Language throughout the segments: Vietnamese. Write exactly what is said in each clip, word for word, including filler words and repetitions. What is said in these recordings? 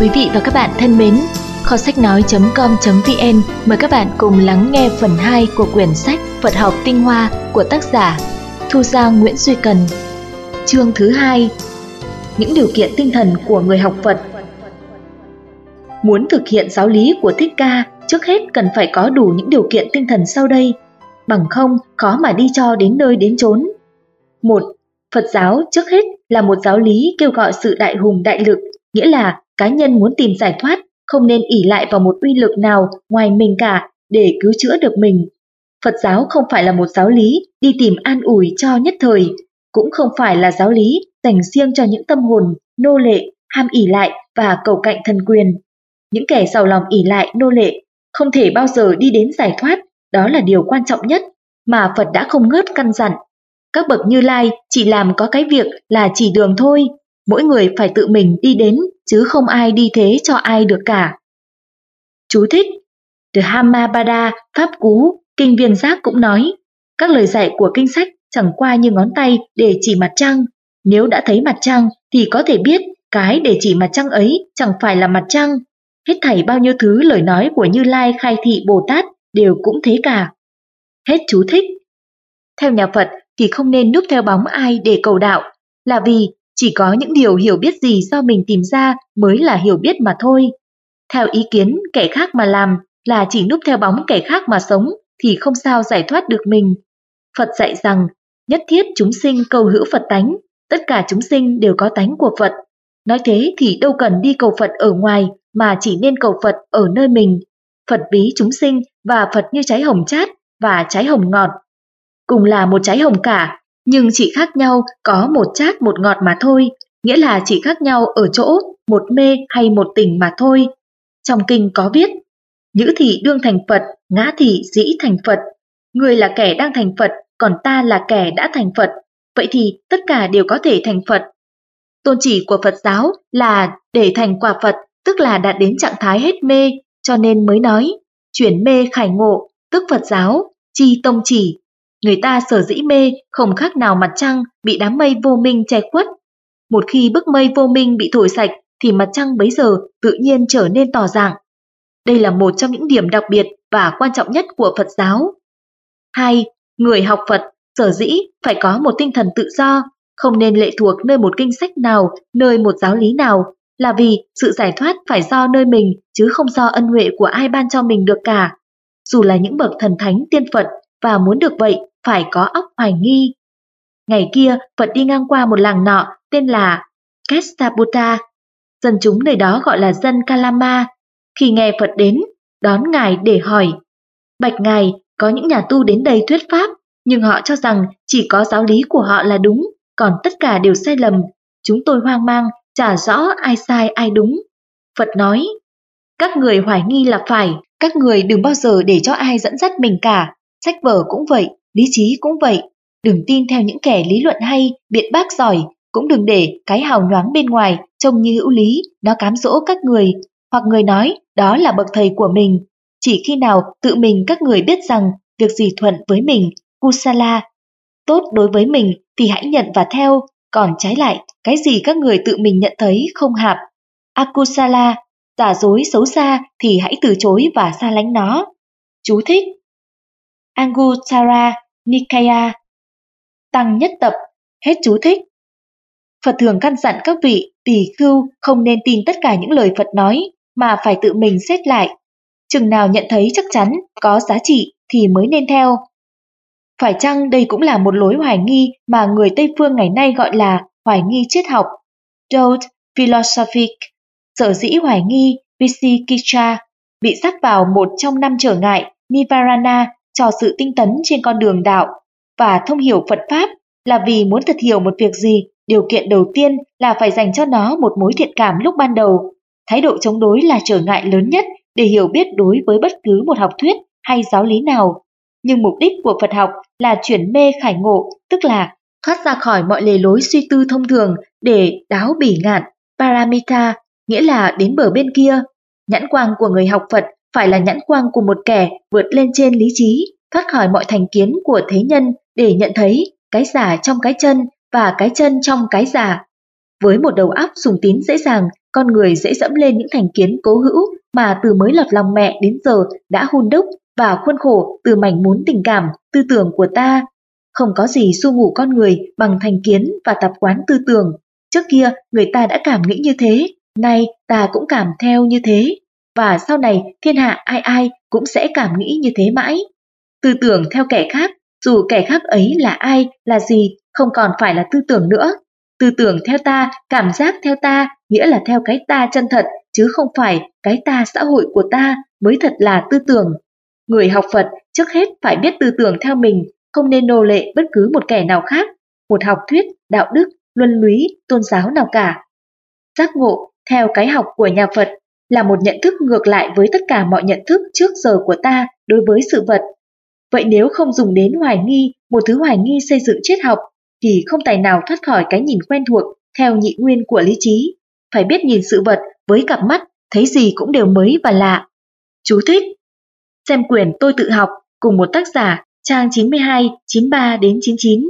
Quý vị và các bạn thân mến, kho sách nói chấm com chấm vn mời các bạn cùng lắng nghe phần hai của quyển sách Phật học tinh hoa của tác giả Thu Giang Nguyễn Duy Cần. Chương thứ hai, những điều kiện tinh thần của người học Phật. Muốn thực hiện giáo lý của Thích Ca, trước hết cần phải có đủ những điều kiện tinh thần sau đây, bằng không khó mà đi cho đến nơi đến chốn. Một, Phật giáo trước hết là một giáo lý kêu gọi sự đại hùng đại lực, nghĩa là cá nhân muốn tìm giải thoát không nên ỷ lại vào một uy lực nào ngoài mình cả để cứu chữa được mình. Phật giáo không phải là một giáo lý đi tìm an ủi cho nhất thời, cũng không phải là giáo lý dành riêng cho những tâm hồn nô lệ, ham ỷ lại và cầu cạnh thần quyền. Những kẻ giàu lòng ỷ lại nô lệ không thể bao giờ đi đến giải thoát, đó là điều quan trọng nhất mà Phật đã không ngớt căn dặn. Các bậc Như Lai chỉ làm có cái việc là chỉ đường thôi, mỗi người phải tự mình đi đến, chứ không ai đi thế cho ai được cả. Chú thích: The Hammapada, Pháp Cú, Kinh Viên Giác cũng nói, các lời dạy của kinh sách chẳng qua như ngón tay để chỉ mặt trăng. Nếu đã thấy mặt trăng thì có thể biết cái để chỉ mặt trăng ấy chẳng phải là mặt trăng. Hết thảy bao nhiêu thứ lời nói của Như Lai khai thị Bồ Tát đều cũng thế cả. Hết chú thích. Theo nhà Phật thì không nên núp theo bóng ai để cầu đạo, là vì chỉ có những điều hiểu biết gì do mình tìm ra mới là hiểu biết mà thôi. Theo ý kiến kẻ khác mà làm là chỉ núp theo bóng kẻ khác mà sống thì không sao giải thoát được mình. Phật dạy rằng nhất thiết chúng sinh cầu hữu Phật tánh, tất cả chúng sinh đều có tánh của Phật. Nói thế thì đâu cần đi cầu Phật ở ngoài mà chỉ nên cầu Phật ở nơi mình. Phật ví chúng sinh và Phật như trái hồng chát và trái hồng ngọt. Cùng là một trái hồng cả, nhưng chỉ khác nhau có một chát một ngọt mà thôi, nghĩa là chỉ khác nhau ở chỗ một mê hay một tỉnh mà thôi. Trong kinh có viết, nhữ thị đương thành Phật, ngã thị dĩ thành Phật. Người là kẻ đang thành Phật, còn ta là kẻ đã thành Phật. Vậy thì tất cả đều có thể thành Phật. Tôn chỉ của Phật giáo là để thành quả Phật, tức là đạt đến trạng thái hết mê, cho nên mới nói, chuyển mê khải ngộ, tức Phật giáo, chi tông chỉ. Người ta sở dĩ mê không khác nào mặt trăng bị đám mây vô minh che khuất. Một khi bức mây vô minh bị thổi sạch thì mặt trăng bấy giờ tự nhiên trở nên tỏ rạng. Đây là một trong những điểm đặc biệt và quan trọng nhất của Phật giáo. Hai, người học Phật sở dĩ phải có một tinh thần tự do, không nên lệ thuộc nơi một kinh sách nào, nơi một giáo lý nào, là vì sự giải thoát phải do nơi mình chứ không do ân huệ của ai ban cho mình được cả. Dù là những bậc thần thánh tiên Phật, và muốn được vậy phải có óc hoài nghi. Ngày kia Phật đi ngang qua một làng nọ tên là Kestaputta, dân chúng nơi đó gọi là dân Kalama. Khi nghe Phật đến, đón Ngài để hỏi, bạch Ngài, có những nhà tu đến đây thuyết pháp, nhưng họ cho rằng chỉ có giáo lý của họ là đúng, còn tất cả đều sai lầm. Chúng tôi hoang mang, chả rõ ai sai ai đúng. Phật nói, các người hoài nghi là phải, các người đừng bao giờ để cho ai dẫn dắt mình cả. Sách vở cũng vậy, lý trí cũng vậy. Đừng tin theo những kẻ lý luận hay, biện bác giỏi, cũng đừng để cái hào nhoáng bên ngoài trông như hữu lý, nó cám dỗ các người, hoặc người nói đó là bậc thầy của mình. Chỉ khi nào tự mình các người biết rằng việc gì thuận với mình, kusala, tốt đối với mình thì hãy nhận và theo, còn trái lại, cái gì các người tự mình nhận thấy không hạp, akusala, giả dối xấu xa thì hãy từ chối và xa lánh nó. Chú thích: Anguttara Nikaya, Tăng Nhất Tập. Hết chú thích. Phật thường căn dặn các vị tỳ khưu không nên tin tất cả những lời Phật nói, mà phải tự mình xét lại. Chừng nào nhận thấy chắc chắn, có giá trị thì mới nên theo. Phải chăng đây cũng là một lối hoài nghi mà người Tây Phương ngày nay gọi là hoài nghi triết học, doubt philosophic. Sở dĩ hoài nghi Vicikiccha bị sắp vào một trong năm trở ngại Nivarana cho sự tinh tấn trên con đường đạo và thông hiểu Phật Pháp, là vì muốn thật hiểu một việc gì, điều kiện đầu tiên là phải dành cho nó một mối thiện cảm lúc ban đầu. Thái độ chống đối là trở ngại lớn nhất để hiểu biết đối với bất cứ một học thuyết hay giáo lý nào. Nhưng mục đích của Phật học là chuyển mê khải ngộ, tức là thoát ra khỏi mọi lề lối suy tư thông thường để đáo bỉ ngạn, paramita, nghĩa là đến bờ bên kia. Nhãn quang của người học Phật phải là nhãn quang của một kẻ vượt lên trên lý trí, thoát khỏi mọi thành kiến của thế nhân để nhận thấy cái giả trong cái chân và cái chân trong cái giả. Với một đầu óc sùng tín dễ dàng, con người dễ dẫm lên những thành kiến cố hữu mà từ mới lọt lòng mẹ đến giờ đã hun đúc và khuôn khổ từ mảnh muốn tình cảm, tư tưởng của ta. Không có gì xu ngủ con người bằng thành kiến và tập quán tư tưởng. Trước kia người ta đã cảm nghĩ như thế, nay ta cũng cảm theo như thế. Và sau này thiên hạ ai ai cũng sẽ cảm nghĩ như thế mãi. Tư tưởng theo kẻ khác, dù kẻ khác ấy là ai, là gì, không còn phải là tư tưởng nữa. Tư tưởng theo ta, cảm giác theo ta, nghĩa là theo cái ta chân thật, chứ không phải cái ta xã hội của ta mới thật là tư tưởng. Người học Phật trước hết phải biết tư tưởng theo mình, không nên nô lệ bất cứ một kẻ nào khác, một học thuyết, đạo đức, luân lý, tôn giáo nào cả. Giác ngộ theo cái học của nhà Phật là một nhận thức ngược lại với tất cả mọi nhận thức trước giờ của ta đối với sự vật. Vậy nếu không dùng đến hoài nghi, một thứ hoài nghi xây dựng triết học, thì không tài nào thoát khỏi cái nhìn quen thuộc theo nhị nguyên của lý trí. Phải biết nhìn sự vật với cặp mắt, thấy gì cũng đều mới và lạ. Chú thích: xem quyển Tôi tự học cùng một tác giả, trang chín mươi hai, chín mươi ba đến chín mươi chín.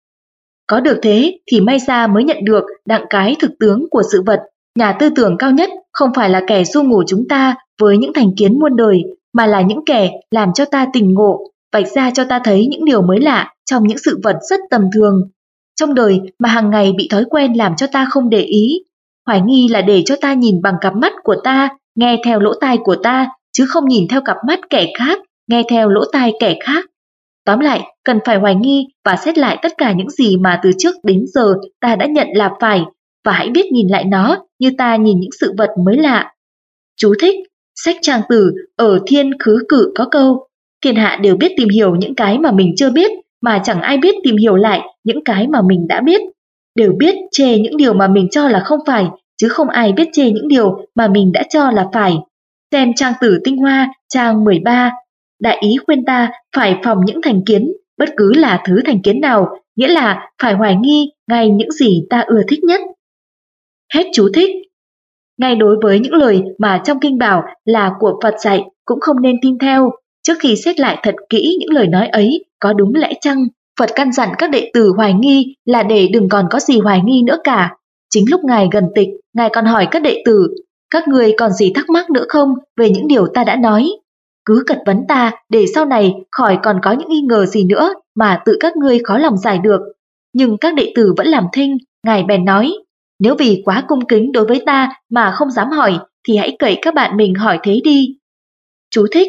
Có được thế thì may ra mới nhận được đặng cái thực tướng của sự vật. Nhà tư tưởng cao nhất không phải là kẻ du ngủ chúng ta với những thành kiến muôn đời, mà là những kẻ làm cho ta tỉnh ngộ, vạch ra cho ta thấy những điều mới lạ trong những sự vật rất tầm thường trong đời mà hàng ngày bị thói quen làm cho ta không để ý. Hoài nghi là để cho ta nhìn bằng cặp mắt của ta, nghe theo lỗ tai của ta, chứ không nhìn theo cặp mắt kẻ khác, nghe theo lỗ tai kẻ khác. Tóm lại, cần phải hoài nghi và xét lại tất cả những gì mà từ trước đến giờ ta đã nhận là phải, và hãy biết nhìn lại nó như ta nhìn những sự vật mới lạ. Chú thích: sách Trang Tử ở Thiên Khứ Cử có câu: thiên hạ đều biết tìm hiểu những cái mà mình chưa biết, mà chẳng ai biết tìm hiểu lại những cái mà mình đã biết. Đều biết chê những điều mà mình cho là không phải, chứ không ai biết chê những điều mà mình đã cho là phải. Xem Trang Tử Tinh Hoa, trang mười ba. Đại ý khuyên ta phải phòng những thành kiến, bất cứ là thứ thành kiến nào, nghĩa là phải hoài nghi ngay những gì ta ưa thích nhất. Hết chú thích. Ngay đối với những lời mà trong kinh bảo là của Phật dạy cũng không nên tin theo. Trước khi xét lại thật kỹ những lời nói ấy có đúng lẽ chăng, Phật căn dặn các đệ tử hoài nghi là để đừng còn có gì hoài nghi nữa cả. Chính lúc Ngài gần tịch, Ngài còn hỏi các đệ tử: các người còn gì thắc mắc nữa không về những điều ta đã nói? Cứ cật vấn ta để sau này khỏi còn có những nghi ngờ gì nữa mà tự các ngươi khó lòng giải được. Nhưng các đệ tử vẫn làm thinh. Ngài bèn nói: nếu vì quá cung kính đối với ta mà không dám hỏi, thì hãy cậy các bạn mình hỏi thế đi. Chú thích: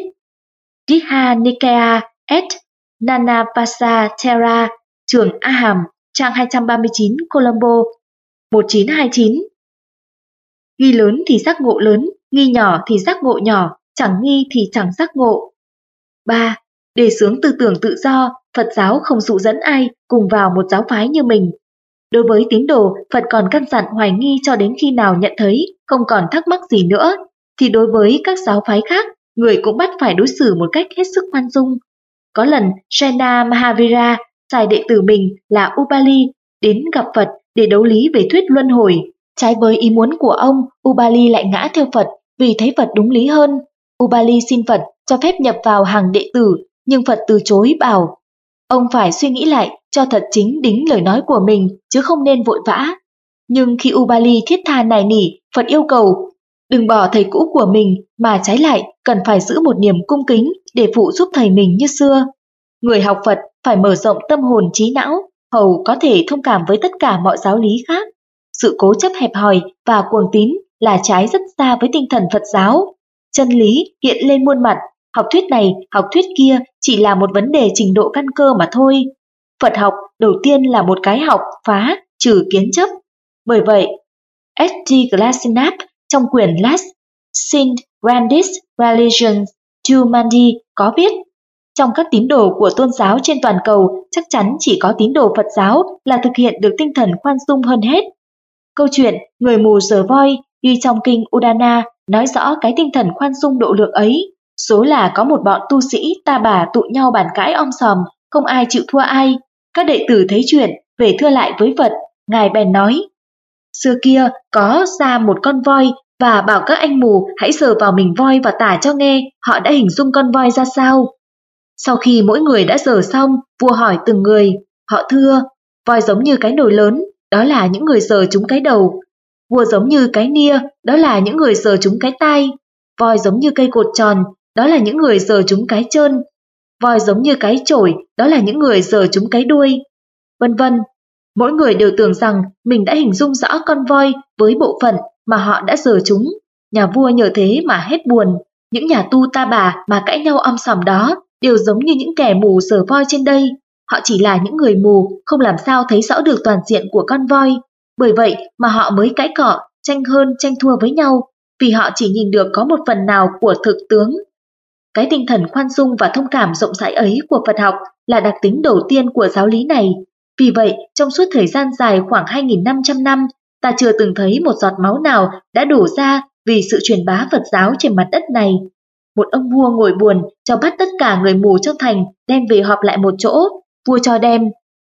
Diha Nikaya et Nanapasa Thera, trường A Hàm, trang hai trăm ba mươi chín, Colombo, một chín hai chín. Nghi lớn thì giác ngộ lớn, nghi nhỏ thì giác ngộ nhỏ, chẳng nghi thì chẳng giác ngộ. ba. Đề xướng tư tưởng tự do, Phật giáo không dụ dẫn ai cùng vào một giáo phái như mình. Đối với tín đồ, Phật còn căn dặn hoài nghi cho đến khi nào nhận thấy không còn thắc mắc gì nữa, thì đối với các giáo phái khác, người cũng bắt phải đối xử một cách hết sức khoan dung. Có lần, Sena Mahavira sai đệ tử mình là Ubali đến gặp Phật để đấu lý về thuyết luân hồi. Trái với ý muốn của ông, Ubali lại ngã theo Phật vì thấy Phật đúng lý hơn. Ubali xin Phật cho phép nhập vào hàng đệ tử, nhưng Phật từ chối bảo ông phải suy nghĩ lại cho thật chính đính lời nói của mình, chứ không nên vội vã. Nhưng khi Ubali thiết tha nài nỉ, Phật yêu cầu đừng bỏ thầy cũ của mình, mà trái lại cần phải giữ một niềm cung kính để phụ giúp thầy mình như xưa. Người học Phật phải mở rộng tâm hồn trí não, hầu có thể thông cảm với tất cả mọi giáo lý khác. Sự cố chấp hẹp hòi và cuồng tín là trái rất xa với tinh thần Phật giáo. Chân lý hiện lên muôn mặt, học thuyết này, học thuyết kia chỉ là một vấn đề trình độ căn cơ mà thôi. Phật học đầu tiên là một cái học phá, trừ kiến chấp. Bởi vậy, ét đê Glasenapp trong quyển Last Sin Grandis Religions to Mandi có viết: trong các tín đồ của tôn giáo trên toàn cầu, chắc chắn chỉ có tín đồ Phật giáo là thực hiện được tinh thần khoan dung hơn hết. Câu chuyện người mù sờ voi ghi trong kinh Udana nói rõ cái tinh thần khoan dung độ lượng ấy. Số là có một bọn tu sĩ ta bà tụ nhau bàn cãi om sòm, không ai chịu thua ai. Các đệ tử thấy chuyện, về thưa lại với Phật. Ngài bèn nói: xưa kia có ra một con voi và bảo các anh mù hãy sờ vào mình voi và tả cho nghe họ đã hình dung con voi ra sao. Sau khi mỗi người đã sờ xong, vua hỏi từng người: họ thưa, voi giống như cái nồi lớn, đó là những người sờ trúng cái đầu. Vua giống như cái nia, đó là những người sờ trúng cái tai. Voi giống như cây cột tròn, đó là những người sờ trúng cái trơn. Voi giống như cái chổi, đó là những người sờ trúng cái đuôi. Vân vân. Mỗi người đều tưởng rằng mình đã hình dung rõ con voi với bộ phận mà họ đã sờ trúng. Nhà vua nhờ thế mà hết buồn. Những nhà tu ta bà mà cãi nhau om sòm đó đều giống như những kẻ mù sờ voi trên đây. Họ chỉ là những người mù, không làm sao thấy rõ được toàn diện của con voi. Bởi vậy mà họ mới cãi cọ, tranh hơn, tranh thua với nhau, vì họ chỉ nhìn được có một phần nào của thực tướng. Cái tinh thần khoan dung và thông cảm rộng rãi ấy của Phật học là đặc tính đầu tiên của giáo lý này. Vì vậy, trong suốt thời gian dài khoảng hai nghìn năm trăm năm, ta chưa từng thấy một giọt máu nào đã đổ ra vì sự truyền bá Phật giáo trên mặt đất này. Một ông vua ngồi buồn cho bắt tất cả người mù trong thành đem về họp lại một chỗ, vua cho đem.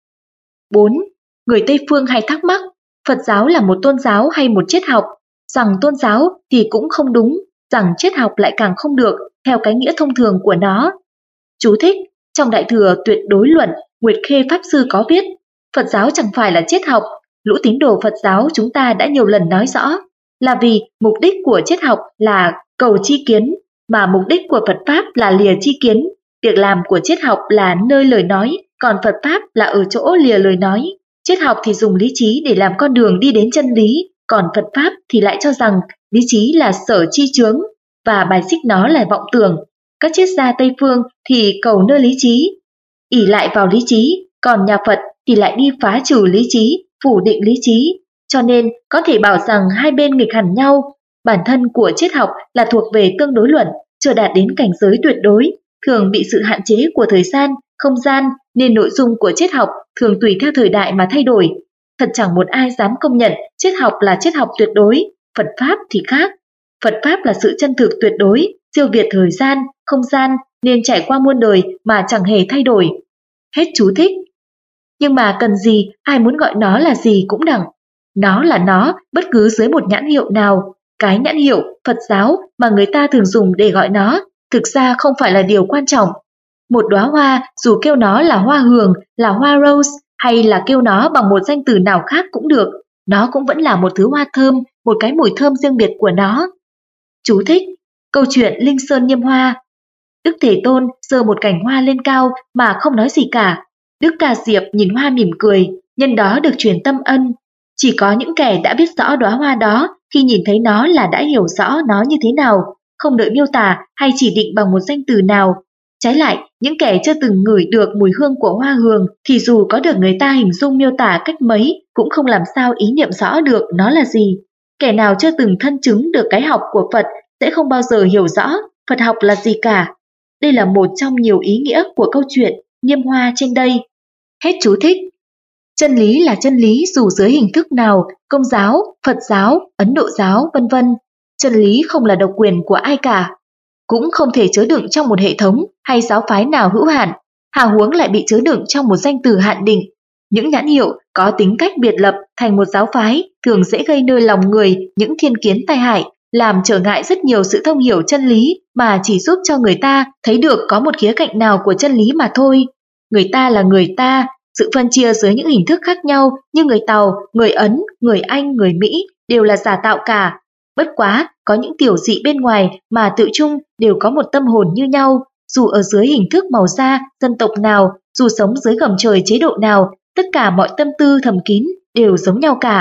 bốn. Người Tây Phương hay thắc mắc, Phật giáo là một tôn giáo hay một triết học? Rằng tôn giáo thì cũng không đúng, rằng triết học lại càng không được, theo cái nghĩa thông thường của nó. Chú thích, trong Đại Thừa Tuyệt Đối Luận, Nguyệt Khê Pháp Sư có viết, Phật giáo chẳng phải là triết học, lũ tín đồ Phật giáo chúng ta đã nhiều lần nói rõ, là vì mục đích của triết học là cầu chi kiến, mà mục đích của Phật Pháp là lìa chi kiến. Việc làm của triết học là nơi lời nói, còn Phật Pháp là ở chỗ lìa lời nói. Triết học thì dùng lý trí để làm con đường đi đến chân lý, còn Phật Pháp thì lại cho rằng lý trí là sở chi chướng, và bài xích nó là vọng tưởng. Các triết gia Tây Phương thì cầu nơi lý trí, ỷ lại vào lý trí, còn nhà Phật thì lại đi phá trừ lý trí, phủ định lý trí. Cho nên có thể bảo rằng hai bên nghịch hẳn nhau. Bản thân của triết học là thuộc về tương đối luận, chưa đạt đến cảnh giới tuyệt đối, thường bị sự hạn chế của thời gian, không gian, nên nội dung của triết học thường tùy theo thời đại mà thay đổi. Thật chẳng một ai dám công nhận triết học là triết học tuyệt đối, Phật Pháp thì khác. Phật Pháp là sự chân thực tuyệt đối, siêu việt thời gian, không gian, nên trải qua muôn đời mà chẳng hề thay đổi. Hết chú thích. Nhưng mà cần gì, ai muốn gọi nó là gì cũng đặng. Nó là nó, bất cứ dưới một nhãn hiệu nào. Cái nhãn hiệu Phật giáo mà người ta thường dùng để gọi nó, thực ra không phải là điều quan trọng. Một đóa hoa, dù kêu nó là hoa hường, là hoa rose, hay là kêu nó bằng một danh từ nào khác cũng được, nó cũng vẫn là một thứ hoa thơm, một cái mùi thơm riêng biệt của nó. Chú thích, câu chuyện Linh Sơn Niêm Hoa. Đức Thế Tôn giơ một cành hoa lên cao mà không nói gì cả. Đức Ca Diệp nhìn hoa mỉm cười, nhân đó được truyền tâm ân. Chỉ có những kẻ đã biết rõ đóa hoa đó, khi nhìn thấy nó là đã hiểu rõ nó như thế nào, không đợi miêu tả hay chỉ định bằng một danh từ nào. Trái lại, những kẻ chưa từng ngửi được mùi hương của hoa hường thì dù có được người ta hình dung miêu tả cách mấy cũng không làm sao ý niệm rõ được nó là gì. Kẻ nào chưa từng thân chứng được cái học của Phật sẽ không bao giờ hiểu rõ Phật học là gì cả. Đây là một trong nhiều ý nghĩa của câu chuyện Niêm Hoa trên đây. Hết chú thích. Chân lý là chân lý dù dưới hình thức nào, Công giáo, Phật giáo, Ấn Độ giáo, vân vân. Chân lý không là độc quyền của ai cả, cũng không thể chứa đựng trong một hệ thống hay giáo phái nào hữu hạn, hà huống lại bị chứa đựng trong một danh từ hạn định. Những nhãn hiệu có tính cách biệt lập thành một giáo phái thường dễ gây nơi lòng người những thiên kiến tai hại, làm trở ngại rất nhiều sự thông hiểu chân lý mà chỉ giúp cho người ta thấy được có một khía cạnh nào của chân lý mà thôi. Người ta là người ta, sự phân chia dưới những hình thức khác nhau như người Tàu, người Ấn, người Anh, người Mỹ đều là giả tạo cả. Bất quá, có những tiểu dị bên ngoài mà tự chung đều có một tâm hồn như nhau, dù ở dưới hình thức màu da, dân tộc nào, dù sống dưới gầm trời chế độ nào, tất cả mọi tâm tư thầm kín đều giống nhau cả.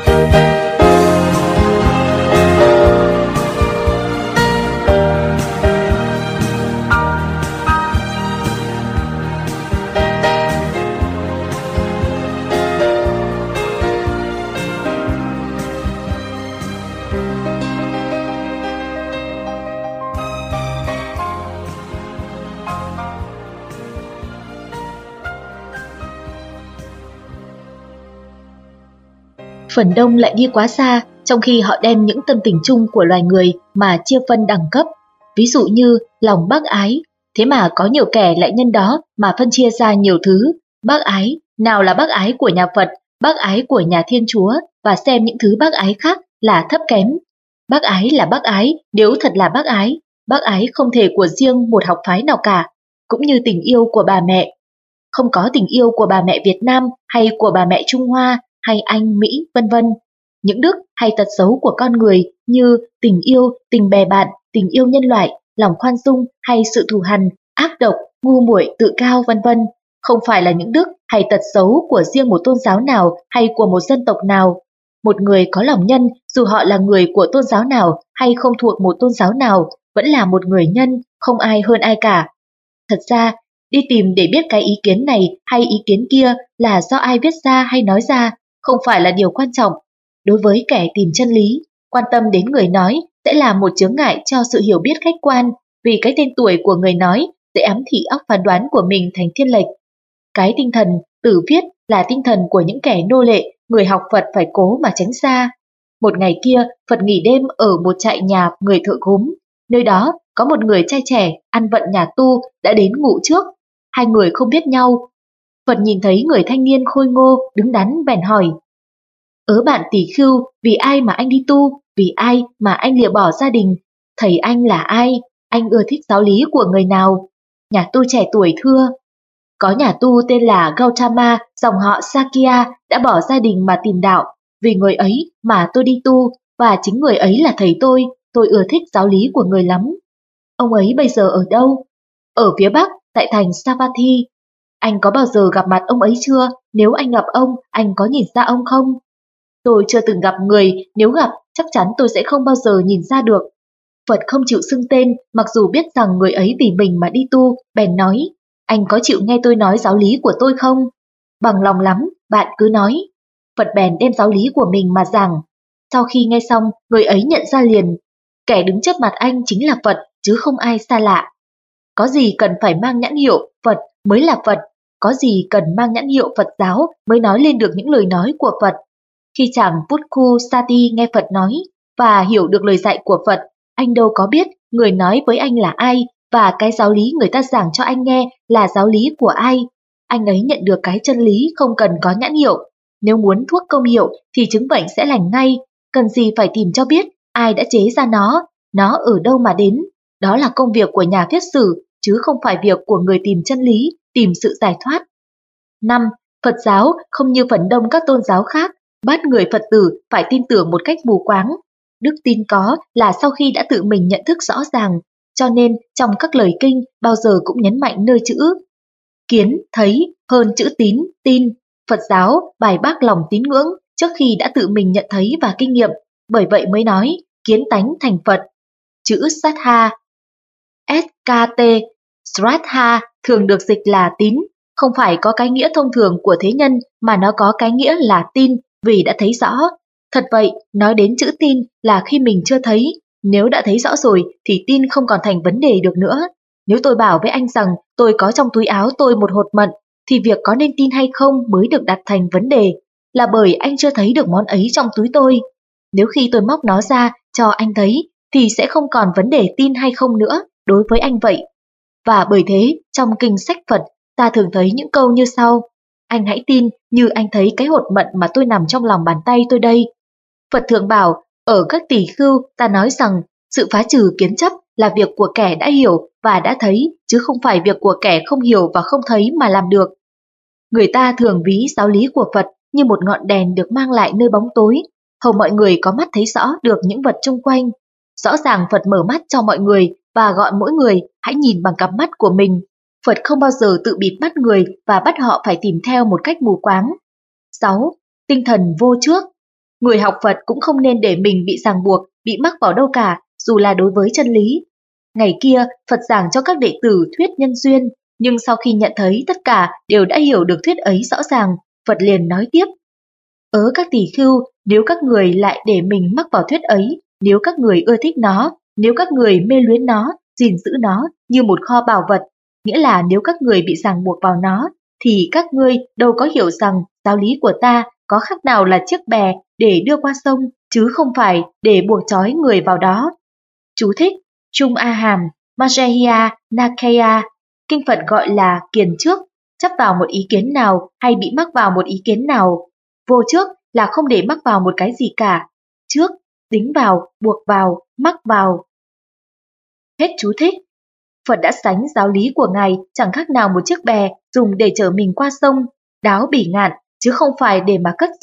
Phần đông lại đi quá xa, trong khi họ đem những tâm tình chung của loài người mà chia phân đẳng cấp. Ví dụ như lòng bác ái, thế mà có nhiều kẻ lại nhân đó mà phân chia ra nhiều thứ. Bác ái, nào là bác ái của nhà Phật, bác ái của nhà Thiên Chúa, và xem những thứ bác ái khác là thấp kém. Bác ái là bác ái, nếu thật là bác ái, bác ái không thể của riêng một học phái nào cả, cũng như tình yêu của bà mẹ. Không có tình yêu của bà mẹ Việt Nam hay của bà mẹ Trung Hoa, hay anh, Mỹ, vân vân. Những đức hay tật xấu của con người như tình yêu, tình bè bạn, tình yêu nhân loại, lòng khoan dung hay sự thù hằn, ác độc, ngu muội, tự cao vân vân, không phải là những đức hay tật xấu của riêng một tôn giáo nào hay của một dân tộc nào. Một người có lòng nhân, dù họ là người của tôn giáo nào hay không thuộc một tôn giáo nào, vẫn là một người nhân, không ai hơn ai cả. Thật ra, đi tìm để biết cái ý kiến này hay ý kiến kia là do ai viết ra hay nói ra, không phải là điều quan trọng. Đối với kẻ tìm chân lý, quan tâm đến người nói sẽ là một chướng ngại cho sự hiểu biết khách quan, vì cái tên tuổi của người nói sẽ ám thị óc phán đoán của mình thành thiên lệch. Cái tinh thần tử viết là tinh thần của những kẻ nô lệ, người học Phật phải cố mà tránh xa. Một ngày kia, Phật nghỉ đêm ở một trại nhà người thợ gốm. Nơi đó có một người trai trẻ ăn vận nhà tu đã đến ngủ trước. Hai người không biết nhau. Phật nhìn thấy người thanh niên khôi ngô đứng đắn bèn hỏi: Ớ bạn tỷ khưu, vì ai mà anh đi tu, vì ai mà anh lìa bỏ gia đình? Thầy anh là ai? Anh ưa thích giáo lý của người nào? Nhà tu trẻ tuổi thưa: Có nhà tu tên là Gautama, dòng họ Sakya đã bỏ gia đình mà tìm đạo. Vì người ấy mà tôi đi tu, và chính người ấy là thầy tôi. Tôi ưa thích giáo lý của người lắm. Ông ấy bây giờ ở đâu? Ở phía Bắc, tại thành Savatthi. Anh có bao giờ gặp mặt ông ấy chưa? Nếu anh gặp ông, anh có nhìn ra ông không? Tôi chưa từng gặp người, nếu gặp, chắc chắn tôi sẽ không bao giờ nhìn ra được. Phật không chịu xưng tên, mặc dù biết rằng người ấy vì mình mà đi tu, bèn nói: Anh có chịu nghe tôi nói giáo lý của tôi không? Bằng lòng lắm, bạn cứ nói. Phật bèn đem giáo lý của mình mà giảng. Sau khi nghe xong, người ấy nhận ra liền, kẻ đứng trước mặt anh chính là Phật, chứ không ai xa lạ. Có gì cần phải mang nhãn hiệu Phật mới là Phật, có gì cần mang nhãn hiệu Phật giáo mới nói lên được những lời nói của Phật. Khi chàng Putkhu Sati nghe Phật nói và hiểu được lời dạy của Phật, anh đâu có biết người nói với anh là ai và cái giáo lý người ta giảng cho anh nghe là giáo lý của ai. Anh ấy nhận được cái chân lý không cần có nhãn hiệu. Nếu muốn thuốc công hiệu thì chứng bệnh sẽ lành ngay, cần gì phải tìm cho biết ai đã chế ra nó, nó ở đâu mà đến. Đó là công việc của nhà viết sử, chứ không phải việc của người tìm chân lý, tìm sự giải thoát. năm. Phật giáo không như phần đông các tôn giáo khác, bắt người Phật tử phải tin tưởng một cách mù quáng. Đức tin có là sau khi đã tự mình nhận thức rõ ràng, cho nên trong các lời kinh bao giờ cũng nhấn mạnh nơi chữ kiến, thấy hơn chữ tín, tin. Phật giáo bài bác lòng tín ngưỡng trước khi đã tự mình nhận thấy và kinh nghiệm, bởi vậy mới nói kiến tánh thành Phật. Chữ Sattha, S K T, Sraddha thường được dịch là tín, không phải có cái nghĩa thông thường của thế nhân mà nó có cái nghĩa là tin vì đã thấy rõ. Thật vậy, nói đến chữ tin là khi mình chưa thấy, nếu đã thấy rõ rồi thì tin không còn thành vấn đề được nữa. Nếu tôi bảo với anh rằng tôi có trong túi áo tôi một hột mận, thì việc có nên tin hay không mới được đặt thành vấn đề, là bởi anh chưa thấy được món ấy trong túi tôi. Nếu khi tôi móc nó ra cho anh thấy, thì sẽ không còn vấn đề tin hay không nữa đối với anh vậy. Và bởi thế, trong kinh sách Phật, ta thường thấy những câu như sau: Anh hãy tin như anh thấy cái hột mận mà tôi nằm trong lòng bàn tay tôi đây. Phật thường bảo, ở các tỷ khưu ta nói rằng sự phá trừ kiến chấp là việc của kẻ đã hiểu và đã thấy, chứ không phải việc của kẻ không hiểu và không thấy mà làm được. Người ta thường ví giáo lý của Phật như một ngọn đèn được mang lại nơi bóng tối, hầu mọi người có mắt thấy rõ được những vật chung quanh. Rõ ràng Phật mở mắt cho mọi người và gọi mỗi người hãy nhìn bằng cặp mắt của mình. Phật không bao giờ tự bịt mắt người và bắt họ phải tìm theo một cách mù quáng. sáu. Tinh thần vô trước. Người học Phật cũng không nên để mình bị ràng buộc, bị mắc vào đâu cả, dù là đối với chân lý. Ngày kia, Phật giảng cho các đệ tử thuyết nhân duyên, nhưng sau khi nhận thấy tất cả đều đã hiểu được thuyết ấy rõ ràng, Phật liền nói tiếp: Ớ các tỷ khưu, nếu các người lại để mình mắc vào thuyết ấy, nếu các người ưa thích nó, nếu các người mê luyến nó, gìn giữ nó như một kho bảo vật, nghĩa là nếu các người bị ràng buộc vào nó, thì các ngươi đâu có hiểu rằng giáo lý của ta có khác nào là chiếc bè để đưa qua sông, chứ không phải để buộc trói người vào đó. Chú thích: Trung A Hàm, Majahya Nakaya, kinh Phật gọi là kiền trước, chấp vào một ý kiến nào hay bị mắc vào một ý kiến nào. Vô trước là không để mắc vào một cái gì cả. Trước, dính vào, buộc vào, mắc vào. Hết chú thích. Phật đã sánh giáo lý của Ngài chẳng khác nào một chiếc bè dùng để chở mình qua sông, đáo bỉ ngạn, chứ không phải để mà cất giữ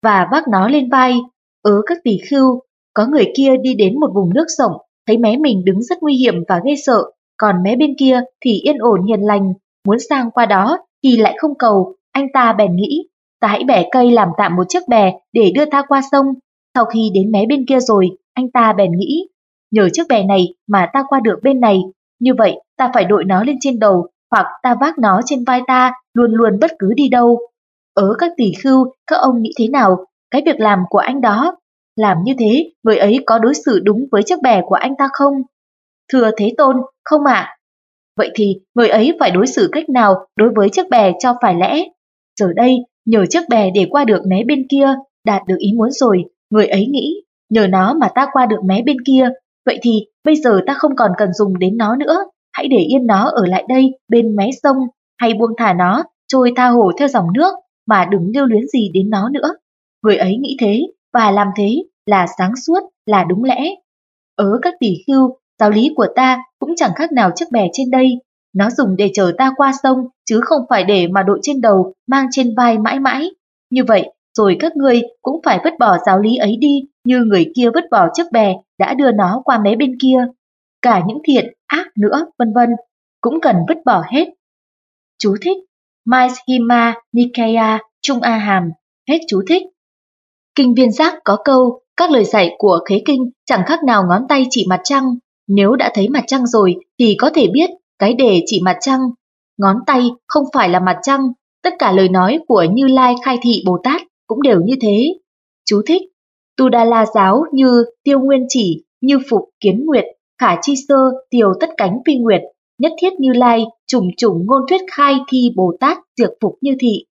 và vác nó lên vai. Ớ các tỳ khưu, có người kia đi đến một vùng nước rộng, thấy mé mình đứng rất nguy hiểm và ghê sợ, còn mé bên kia thì yên ổn hiền lành, muốn sang qua đó thì lại không cầu. Anh ta bèn nghĩ, ta hãy bẻ cây làm tạm một chiếc bè để đưa ta qua sông. Sau khi đến mé bên kia rồi, anh ta bèn nghĩ, nhờ chiếc bè này mà ta qua được bên này, như vậy ta phải đội nó lên trên đầu, hoặc ta vác nó trên vai ta, luôn luôn bất cứ đi đâu. Ớ các tỷ khưu, các ông nghĩ thế nào? Cái việc làm của anh đó, làm như thế, người ấy có đối xử đúng với chiếc bè của anh ta không? Thưa Thế Tôn, không ạ. Vậy thì người ấy phải đối xử cách nào đối với chiếc bè cho phải lẽ? Giờ đây, nhờ chiếc bè để qua được mé bên kia, đạt được ý muốn rồi, người ấy nghĩ, nhờ nó mà ta qua được mé bên kia, vậy thì bây giờ ta không còn cần dùng đến nó nữa, hãy để yên nó ở lại đây bên mé sông, hay buông thả nó trôi tha hồ theo dòng nước, mà đừng lưu luyến gì đến nó nữa. Người ấy nghĩ thế, và làm thế là sáng suốt, là đúng lẽ. Ớ các tỷ khưu, giáo lý của ta cũng chẳng khác nào chiếc bè trên đây, nó dùng để chở ta qua sông, chứ không phải để mà đội trên đầu, mang trên vai mãi mãi. Như vậy, rồi các ngươi cũng phải vứt bỏ giáo lý ấy đi, như người kia vứt bỏ chiếc bè đã đưa nó qua mé bên kia. Cả những thiện, ác nữa, vân vân, cũng cần vứt bỏ hết. Chú thích: Majjhima Nikaya, Trung A Hàm. Hết chú thích. Kinh Viên Giác có câu, các lời dạy của Khế Kinh chẳng khác nào ngón tay chỉ mặt trăng. Nếu đã thấy mặt trăng rồi thì có thể biết cái đề chỉ mặt trăng. Ngón tay không phải là mặt trăng. Tất cả lời nói của Như Lai Khai Thị Bồ Tát cũng đều như thế. Chú thích: Tu Đa La giáo như tiêu nguyên chỉ, như phục kiến nguyệt, khả chi sơ, tiều tất cánh phi nguyệt, nhất thiết Như Lai, trùng trùng ngôn thuyết khai thi Bồ Tát, diệt phục như thị.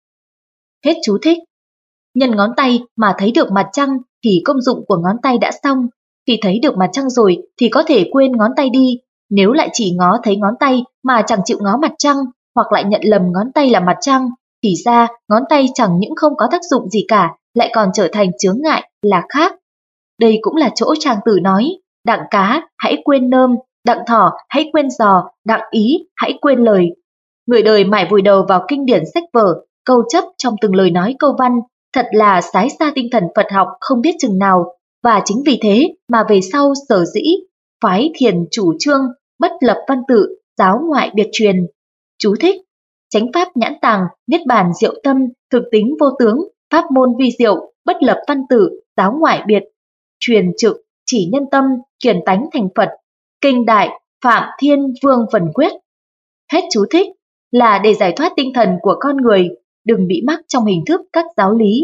Hết chú thích. Nhân ngón tay mà thấy được mặt trăng thì công dụng của ngón tay đã xong. Khi thấy được mặt trăng rồi thì có thể quên ngón tay đi. Nếu lại chỉ ngó thấy ngón tay mà chẳng chịu ngó mặt trăng, hoặc lại nhận lầm ngón tay là mặt trăng, thì ra ngón tay chẳng những không có tác dụng gì cả, lại còn trở thành chướng ngại là khác. Đây cũng là chỗ Trang Tử nói, đặng cá hãy quên nơm, đặng thỏ hãy quên giò, đặng ý hãy quên lời. Người đời mải vùi đầu vào kinh điển sách vở, câu chấp trong từng lời nói câu văn, thật là sái xa tinh thần Phật học không biết chừng nào, và chính vì thế mà về sau sở dĩ phái thiền chủ trương bất lập văn tự, giáo ngoại biệt truyền. Chú thích: chánh pháp nhãn tàng, niết bàn diệu tâm, thực tính vô tướng, pháp môn vi diệu, bất lập văn tự, giáo ngoại biệt truyền trực, chỉ nhân tâm, kiền tánh thành Phật. Kinh Đại Phạm Thiên Vương Vần Quyết. Hết chú thích. Là để giải thoát tinh thần của con người, đừng bị mắc trong hình thức các giáo lý.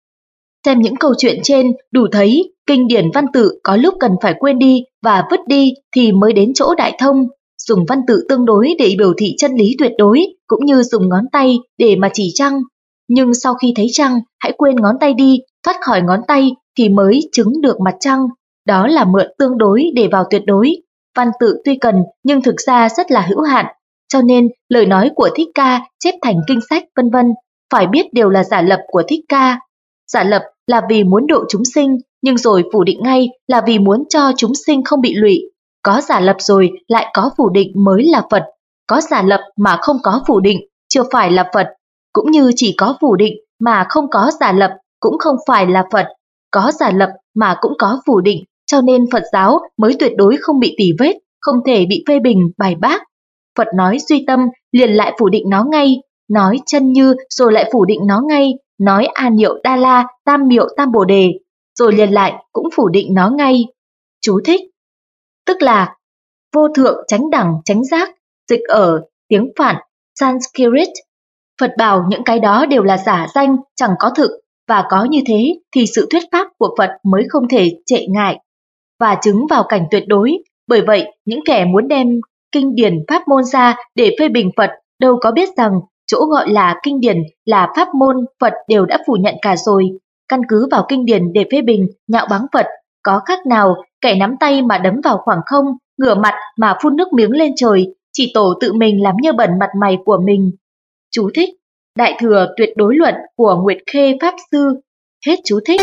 Xem những câu chuyện trên đủ thấy kinh điển văn tự có lúc cần phải quên đi và vứt đi thì mới đến chỗ đại thông. Dùng văn tự tương đối để biểu thị chân lý tuyệt đối, cũng như dùng ngón tay để mà chỉ trăng. Nhưng sau khi thấy trăng, hãy quên ngón tay đi, thoát khỏi ngón tay thì mới chứng được mặt trăng. Đó là mượn tương đối để vào tuyệt đối. Văn tự tuy cần nhưng thực ra rất là hữu hạn. Cho nên lời nói của Thích Ca chép thành kinh sách vân vân phải biết đều là giả lập của Thích Ca. Giả lập là vì muốn độ chúng sinh, nhưng rồi phủ định ngay là vì muốn cho chúng sinh không bị lụy. Có giả lập rồi lại có phủ định mới là Phật. Có giả lập mà không có phủ định chưa phải là Phật. Cũng như chỉ có phủ định mà không có giả lập cũng không phải là Phật. Có giả lập mà cũng có phủ định, cho nên Phật giáo mới tuyệt đối không bị tì vết, không thể bị phê bình, bài bác. Phật nói duy tâm liền lại phủ định nó ngay, nói chân như rồi lại phủ định nó ngay, nói A Niệu Đa La, Tam Miệu Tam Bồ Đề, rồi liền lại cũng phủ định nó ngay. Chú thích: tức là vô thượng chánh đẳng chánh giác, dịch ở tiếng Phạn Sanskrit. Phật bảo những cái đó đều là giả danh, chẳng có thực, và có như thế thì sự thuyết pháp của Phật mới không thể trệ ngại và chứng vào cảnh tuyệt đối. Bởi vậy, những kẻ muốn đem kinh điển pháp môn ra để phê bình Phật đâu có biết rằng chỗ gọi là kinh điển là pháp môn Phật đều đã phủ nhận cả rồi. Căn cứ vào kinh điển để phê bình, nhạo báng Phật, có khác nào kẻ nắm tay mà đấm vào khoảng không, ngửa mặt mà phun nước miếng lên trời, chỉ tổ tự mình làm nhơ bẩn mặt mày của mình. Chú thích: Đại thừa tuyệt đối luận của Nguyệt Khê Pháp Sư. Hết chú thích.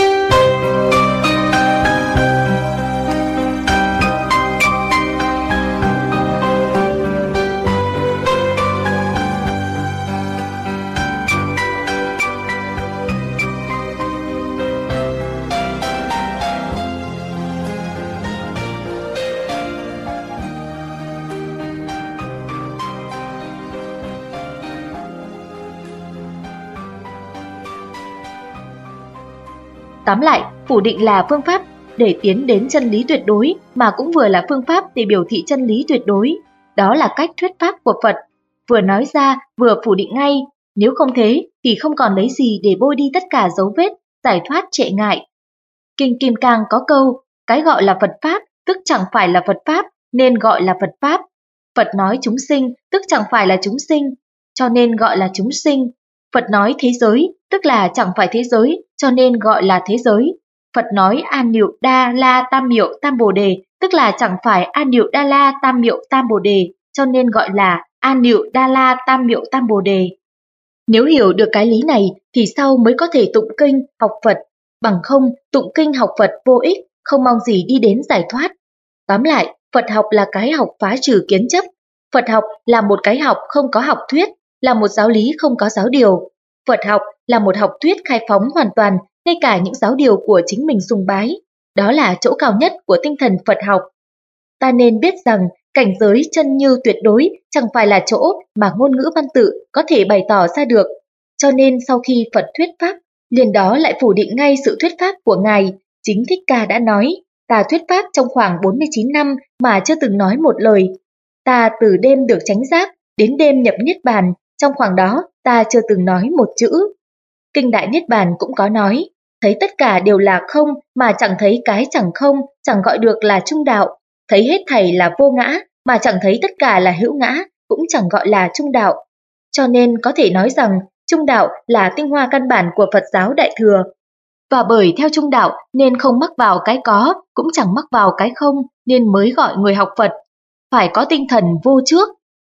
Tóm lại, phủ định là phương pháp để tiến đến chân lý tuyệt đối mà cũng vừa là phương pháp để biểu thị chân lý tuyệt đối. Đó là cách thuyết pháp của Phật, vừa nói ra vừa phủ định ngay, nếu không thế thì không còn lấy gì để bôi đi tất cả dấu vết, giải thoát trệ ngại. Kinh Kim Cang có câu, cái gọi là Phật Pháp tức chẳng phải là Phật Pháp nên gọi là Phật Pháp. Phật nói chúng sinh tức chẳng phải là chúng sinh, cho nên gọi là chúng sinh. Phật nói thế giới tức là chẳng phải thế giới, cho nên gọi là thế giới. Phật nói An Niệu Đa La Tam Miệu Tam Bồ Đề tức là chẳng phải An Niệu Đa La Tam Miệu Tam Bồ Đề, cho nên gọi là An Niệu Đa La Tam Miệu Tam Bồ Đề. Nếu hiểu được cái lý này thì sau mới có thể tụng kinh, học Phật. Bằng không, tụng kinh học Phật vô ích, không mong gì đi đến giải thoát. Tóm lại, Phật học là cái học phá trừ kiến chấp. Phật học là một cái học không có học thuyết, là một giáo lý không có giáo điều. Phật học là một học thuyết khai phóng hoàn toàn, ngay cả những giáo điều của chính mình sùng bái. Đó là chỗ cao nhất của tinh thần Phật học. Ta nên biết rằng cảnh giới chân như tuyệt đối chẳng phải là chỗ mà ngôn ngữ văn tự có thể bày tỏ ra được. Cho nên sau khi Phật thuyết pháp, liền đó lại phủ định ngay sự thuyết pháp của Ngài. Chính Thích Ca đã nói, ta thuyết pháp trong khoảng bốn mươi chín năm mà chưa từng nói một lời. Ta từ đêm được chánh giác đến đêm nhập Niết Bàn, trong khoảng đó ta chưa từng nói một chữ. Kinh Đại Niết Bàn cũng có nói, thấy tất cả đều là không mà chẳng thấy cái chẳng không, chẳng gọi được là trung đạo. Thấy hết thảy là vô ngã mà chẳng thấy tất cả là hữu ngã, cũng chẳng gọi là trung đạo. Cho nên có thể nói rằng trung đạo là tinh hoa căn bản của Phật giáo Đại Thừa. Và bởi theo trung đạo nên không mắc vào cái có, cũng chẳng mắc vào cái không, nên mới gọi người học Phật phải có tinh thần vô trước.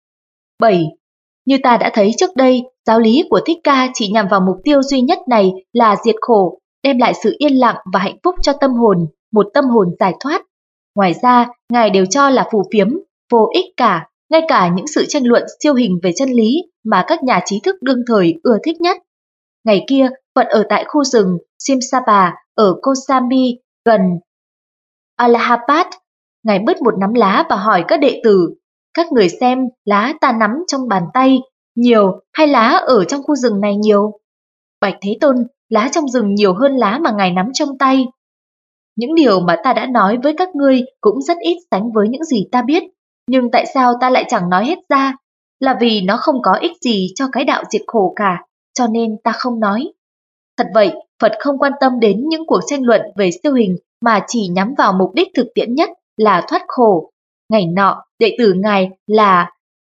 bảy. Như ta đã thấy trước đây, giáo lý của Thích Ca chỉ nhằm vào mục tiêu duy nhất này là diệt khổ, đem lại sự yên lặng và hạnh phúc cho tâm hồn, một tâm hồn giải thoát. Ngoài ra, Ngài đều cho là phù phiếm, vô ích cả, ngay cả những sự tranh luận siêu hình về chân lý mà các nhà trí thức đương thời ưa thích nhất. Ngày kia, Phật ở tại khu rừng Simsapa ở Kosambi gần Allahabad. Ngài bứt một nắm lá và hỏi các đệ tử, các người xem lá ta nắm trong bàn tay, nhiều hay lá ở trong khu rừng này nhiều? Bạch Thế Tôn, lá trong rừng nhiều hơn lá mà Ngài nắm trong tay. Những điều mà ta đã nói với các ngươi cũng rất ít sánh với những gì ta biết, nhưng tại sao ta lại chẳng nói hết ra? Là vì nó không có ích gì cho cái đạo diệt khổ cả, cho nên ta không nói. Thật vậy, Phật không quan tâm đến những cuộc tranh luận về siêu hình mà chỉ nhắm vào mục đích thực tiễn nhất là thoát khổ. Ngày nọ, đệ tử Ngài là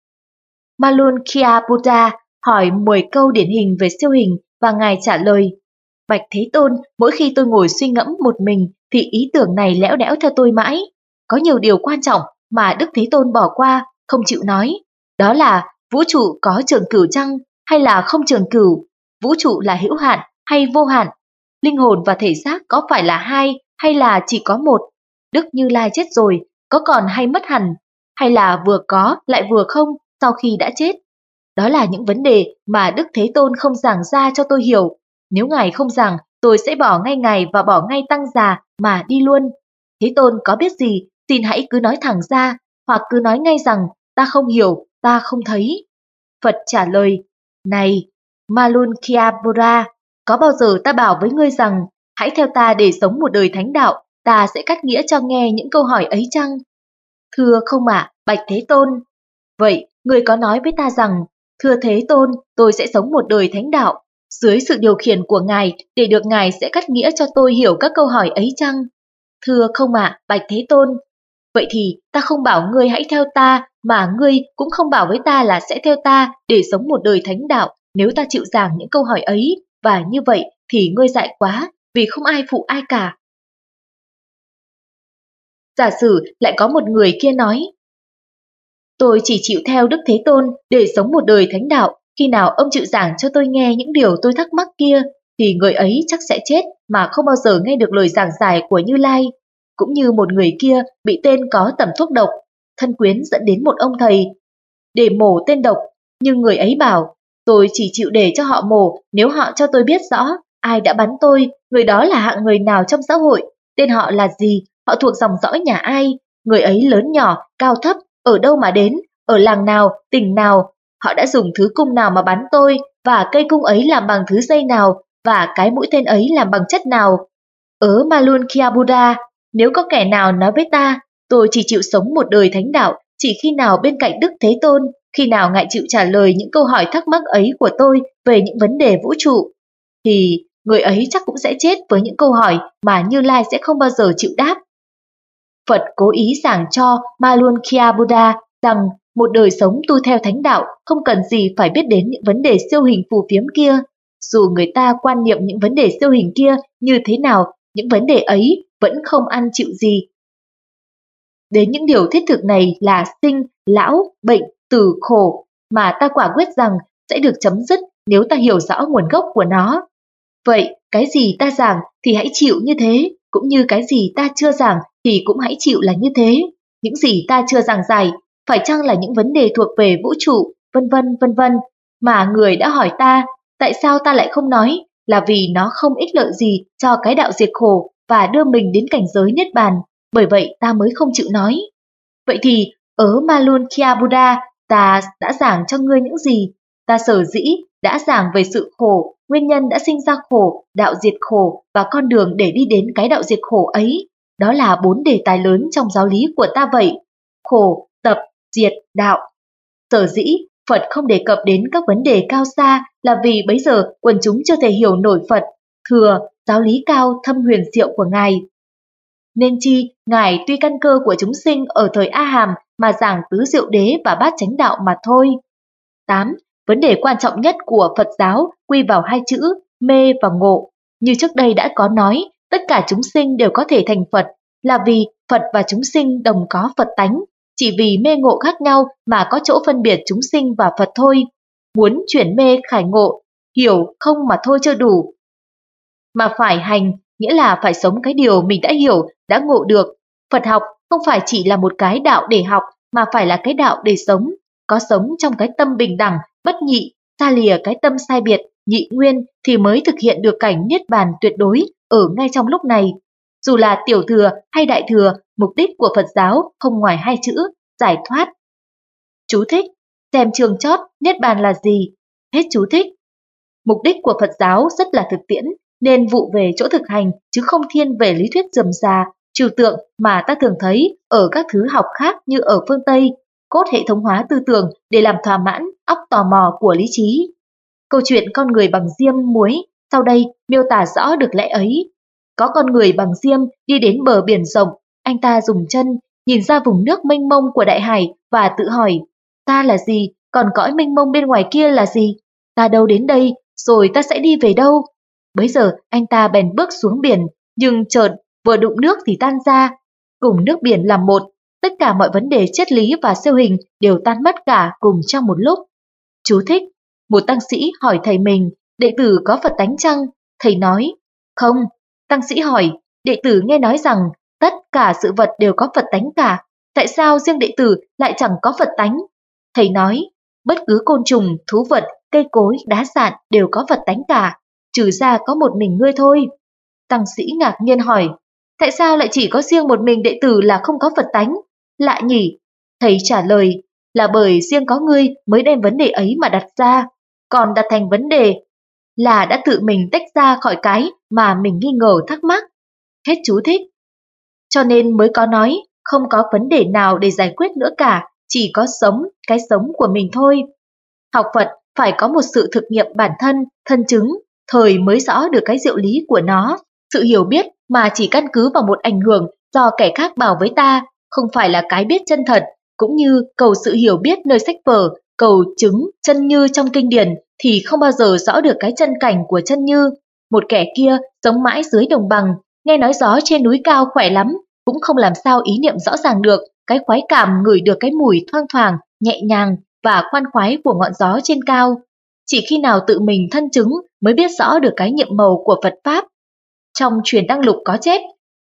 Malunkhya Buddha hỏi mười câu điển hình về siêu hình và Ngài trả lời, Bạch Thế Tôn, mỗi khi tôi ngồi suy ngẫm một mình thì ý tưởng này lẽo đẽo theo tôi mãi. Có nhiều điều quan trọng mà Đức Thế Tôn bỏ qua, không chịu nói. Đó là vũ trụ có trường cửu chăng hay là không trường cửu? Vũ trụ là hữu hạn hay vô hạn? Linh hồn và thể xác có phải là hai hay là chỉ có một? Đức Như Lai chết rồi, có còn hay mất hẳn? Hay là vừa có lại vừa không sau khi đã chết? Đó là những vấn đề mà Đức Thế Tôn không giảng ra cho tôi hiểu. Nếu Ngài không giảng, tôi sẽ bỏ ngay Ngài và bỏ ngay tăng già mà đi luôn. Thế Tôn có biết gì, xin hãy cứ nói thẳng ra, hoặc cứ nói ngay rằng ta không hiểu, ta không thấy. Phật trả lời, này, Malunkhya Buddha, có bao giờ ta bảo với ngươi rằng hãy theo ta để sống một đời thánh đạo, ta sẽ cắt nghĩa cho nghe những câu hỏi ấy chăng? Thưa không ạ, Bạch Thế Tôn. Vậy, ngươi có nói với ta rằng, thưa Thế Tôn, tôi sẽ sống một đời thánh đạo, dưới sự điều khiển của Ngài để được Ngài sẽ cắt nghĩa cho tôi hiểu các câu hỏi ấy chăng? Thưa không ạ, Bạch Thế Tôn. Vậy thì ta không bảo ngươi hãy theo ta, mà ngươi cũng không bảo với ta là sẽ theo ta để sống một đời thánh đạo nếu ta chịu giảng những câu hỏi ấy, và như vậy thì ngươi dại quá, vì không ai phụ ai cả. Giả sử lại có một người kia nói, tôi chỉ chịu theo Đức Thế Tôn để sống một đời thánh đạo, khi nào ông chịu giảng cho tôi nghe những điều tôi thắc mắc kia, thì người ấy chắc sẽ chết mà không bao giờ nghe được lời giảng giải của Như Lai. Cũng như một người kia bị tên có tẩm thuốc độc, thân quyến dẫn đến một ông thầy để mổ tên độc, nhưng người ấy bảo, tôi chỉ chịu để cho họ mổ nếu họ cho tôi biết rõ ai đã bắn tôi, người đó là hạng người nào trong xã hội, tên họ là gì, họ thuộc dòng dõi nhà ai, người ấy lớn nhỏ, cao thấp, ở đâu mà đến, ở làng nào, tỉnh nào, họ đã dùng thứ cung nào mà bắn tôi, và cây cung ấy làm bằng thứ dây nào, và cái mũi tên ấy làm bằng chất nào. Ở Malunkia Buddha, nếu có kẻ nào nói với ta, tôi chỉ chịu sống một đời thánh đạo chỉ khi nào bên cạnh Đức Thế Tôn, khi nào ngài chịu trả lời những câu hỏi thắc mắc ấy của tôi về những vấn đề vũ trụ, thì người ấy chắc cũng sẽ chết với những câu hỏi mà Như Lai sẽ không bao giờ chịu đáp. Phật cố ý giảng cho Malunkia Buddha rằng một đời sống tu theo thánh đạo không cần gì phải biết đến những vấn đề siêu hình phù phiếm kia. Dù người ta quan niệm những vấn đề siêu hình kia như thế nào, những vấn đề ấy vẫn không ăn chịu gì. Đến những điều thiết thực này là sinh, lão, bệnh, tử, khổ mà ta quả quyết rằng sẽ được chấm dứt nếu ta hiểu rõ nguồn gốc của nó. Vậy, cái gì ta giảng thì hãy chịu như thế, cũng như cái gì ta chưa giảng thì cũng hãy chịu là như thế. Những gì ta chưa giảng giải, phải chăng là những vấn đề thuộc về vũ trụ, vân vân vân vân, mà người đã hỏi ta, tại sao ta lại không nói, là vì nó không ích lợi gì cho cái đạo diệt khổ và đưa mình đến cảnh giới niết bàn, bởi vậy ta mới không chịu nói. Vậy thì, ở Malunkia Buddha, ta đã giảng cho ngươi những gì? Ta sở dĩ đã giảng về sự khổ, nguyên nhân đã sinh ra khổ, đạo diệt khổ và con đường để đi đến cái đạo diệt khổ ấy. Đó là bốn đề tài lớn trong giáo lý của ta vậy. Khổ, tập, diệt, đạo. Sở dĩ Phật không đề cập đến các vấn đề cao xa là vì bấy giờ quần chúng chưa thể hiểu nổi Phật, thừa, giáo lý cao thâm huyền diệu của Ngài. Nên chi, Ngài tuy căn cơ của chúng sinh ở thời A Hàm mà giảng tứ diệu đế và bát chánh đạo mà thôi. tám. Vấn đề quan trọng nhất của Phật giáo quy vào hai chữ mê và ngộ. Như trước đây đã có nói, tất cả chúng sinh đều có thể thành Phật, là vì Phật và chúng sinh đồng có Phật tánh, chỉ vì mê ngộ khác nhau mà có chỗ phân biệt chúng sinh và Phật thôi. Muốn chuyển mê khải ngộ, hiểu không mà thôi chưa đủ, mà phải hành, nghĩa là phải sống cái điều mình đã hiểu, đã ngộ được. Phật học không phải chỉ là một cái đạo để học, mà phải là cái đạo để sống. Có sống trong cái tâm bình đẳng, bất nhị, xa lìa cái tâm sai biệt, nhị nguyên thì mới thực hiện được cảnh niết bàn tuyệt đối ở ngay trong lúc này. Dù là tiểu thừa hay đại thừa, mục đích của Phật giáo không ngoài hai chữ, giải thoát. Chú thích, xem chương chót, niết bàn là gì? Hết chú thích. Mục đích của Phật giáo rất là thực tiễn, nên vụ về chỗ thực hành chứ không thiên về lý thuyết rườm rà, trừu tượng mà ta thường thấy ở các thứ học khác như ở phương Tây, cốt hệ thống hóa tư tưởng để làm thỏa mãn óc tò mò của lý trí. Câu chuyện con người bằng diêm muối sau đây miêu tả rõ được lẽ ấy. Có con người bằng diêm đi đến bờ biển rộng, anh ta dùng chân nhìn ra vùng nước mênh mông của đại hải và tự hỏi, ta là gì, còn cõi mênh mông bên ngoài kia là gì? Ta đâu đến đây, rồi ta sẽ đi về đâu? Bấy giờ anh ta bèn bước xuống biển, nhưng chợt vừa đụng nước thì tan ra, cùng nước biển làm một, tất cả mọi vấn đề triết lý và siêu hình đều tan mất cả cùng trong một lúc. Chú thích, một tăng sĩ hỏi thầy mình, đệ tử có Phật tánh chăng? Thầy nói, không. Tăng sĩ hỏi, đệ tử nghe nói rằng tất cả sự vật đều có Phật tánh cả, tại sao riêng đệ tử lại chẳng có Phật tánh? Thầy nói, bất cứ côn trùng, thú vật, cây cối, đá sạn đều có Phật tánh cả, trừ ra có một mình ngươi thôi. Tăng sĩ ngạc nhiên hỏi, tại sao lại chỉ có riêng một mình đệ tử là không có Phật tánh? Lạ nhỉ? Thầy trả lời, là bởi riêng có ngươi mới đem vấn đề ấy mà đặt ra, còn đặt thành vấn đề là đã tự mình tách ra khỏi cái mà mình nghi ngờ thắc mắc. Hết chú thích. Cho nên mới có nói, không có vấn đề nào để giải quyết nữa cả, chỉ có sống, cái sống của mình thôi. Học Phật phải có một sự thực nghiệm bản thân, thân chứng, thời mới rõ được cái diệu lý của nó. Sự hiểu biết mà chỉ căn cứ vào một ảnh hưởng do kẻ khác bảo với ta, không phải là cái biết chân thật, cũng như cầu sự hiểu biết nơi sách vở, cầu chứng chân như trong kinh điển thì không bao giờ rõ được cái chân cảnh của chân như. Một kẻ kia sống mãi dưới đồng bằng, nghe nói gió trên núi cao khỏe lắm, cũng không làm sao ý niệm rõ ràng được cái khoái cảm ngửi được cái mùi thoang thoảng, nhẹ nhàng và khoan khoái của ngọn gió trên cao. Chỉ khi nào tự mình thân chứng mới biết rõ được cái nhiệm màu của Phật Pháp. Trong Truyền Đăng Lục có chép,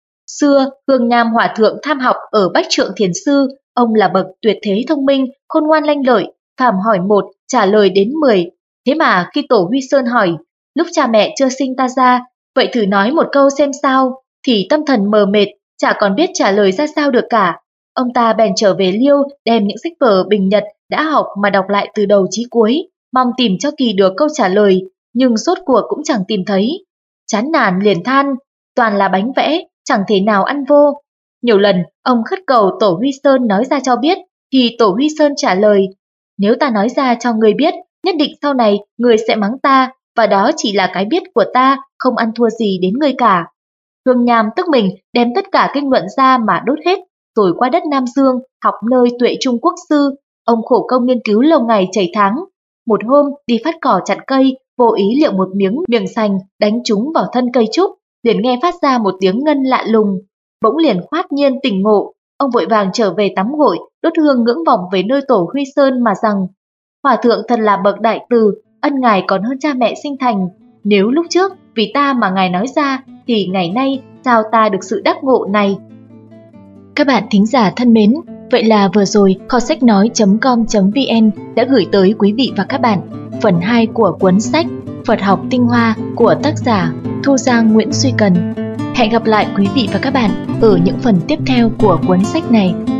xưa Hương Nam Hòa Thượng tham học ở Bách Trượng Thiền Sư, ông là bậc tuyệt thế thông minh, khôn ngoan lanh lợi, phàm hỏi một, trả lời đến mười. Thế mà khi Tổ Huy Sơn hỏi, lúc cha mẹ chưa sinh ta ra, vậy thử nói một câu xem sao, thì tâm thần mờ mệt, chả còn biết trả lời ra sao được cả. Ông ta bèn trở về Liêu, đem những sách vở Bình Nhật đã học mà đọc lại từ đầu chí cuối, mong tìm cho kỳ được câu trả lời, nhưng rốt cuộc cũng chẳng tìm thấy. Chán nản liền than, toàn là bánh vẽ, chẳng thể nào ăn vô. Nhiều lần ông khất cầu Tổ Huy Sơn nói ra cho biết, thì Tổ Huy Sơn trả lời, nếu ta nói ra cho người biết, nhất định sau này người sẽ mắng ta, và đó chỉ là cái biết của ta, không ăn thua gì đến người cả. Hương Nham tức mình đem tất cả kinh luận ra mà đốt hết, rồi qua đất Nam Dương học nơi Tuệ Trung Quốc sư. Ông khổ công nghiên cứu lâu ngày chảy tháng. Một hôm đi phát cỏ chặt cây, vô ý liệu một miếng miệng sành đánh trúng vào thân cây trúc, liền nghe phát ra một tiếng ngân lạ lùng. Bỗng liền khoát nhiên tỉnh ngộ, ông vội vàng trở về tắm gội, đốt hương ngưỡng vọng về nơi Tổ Huy Sơn mà rằng: Hòa thượng thật là bậc đại từ, ân ngài còn hơn cha mẹ sinh thành. Nếu lúc trước vì ta mà ngài nói ra, thì ngày nay sao ta được sự đắc ngộ này. Các bạn thính giả thân mến, vậy là vừa rồi kho sách nói chấm com chấm vn đã gửi tới quý vị và các bạn phần hai của cuốn sách Phật học tinh hoa của tác giả Thu Giang Nguyễn Duy Cần. Hẹn gặp lại quý vị và các bạn ở những phần tiếp theo của cuốn sách này.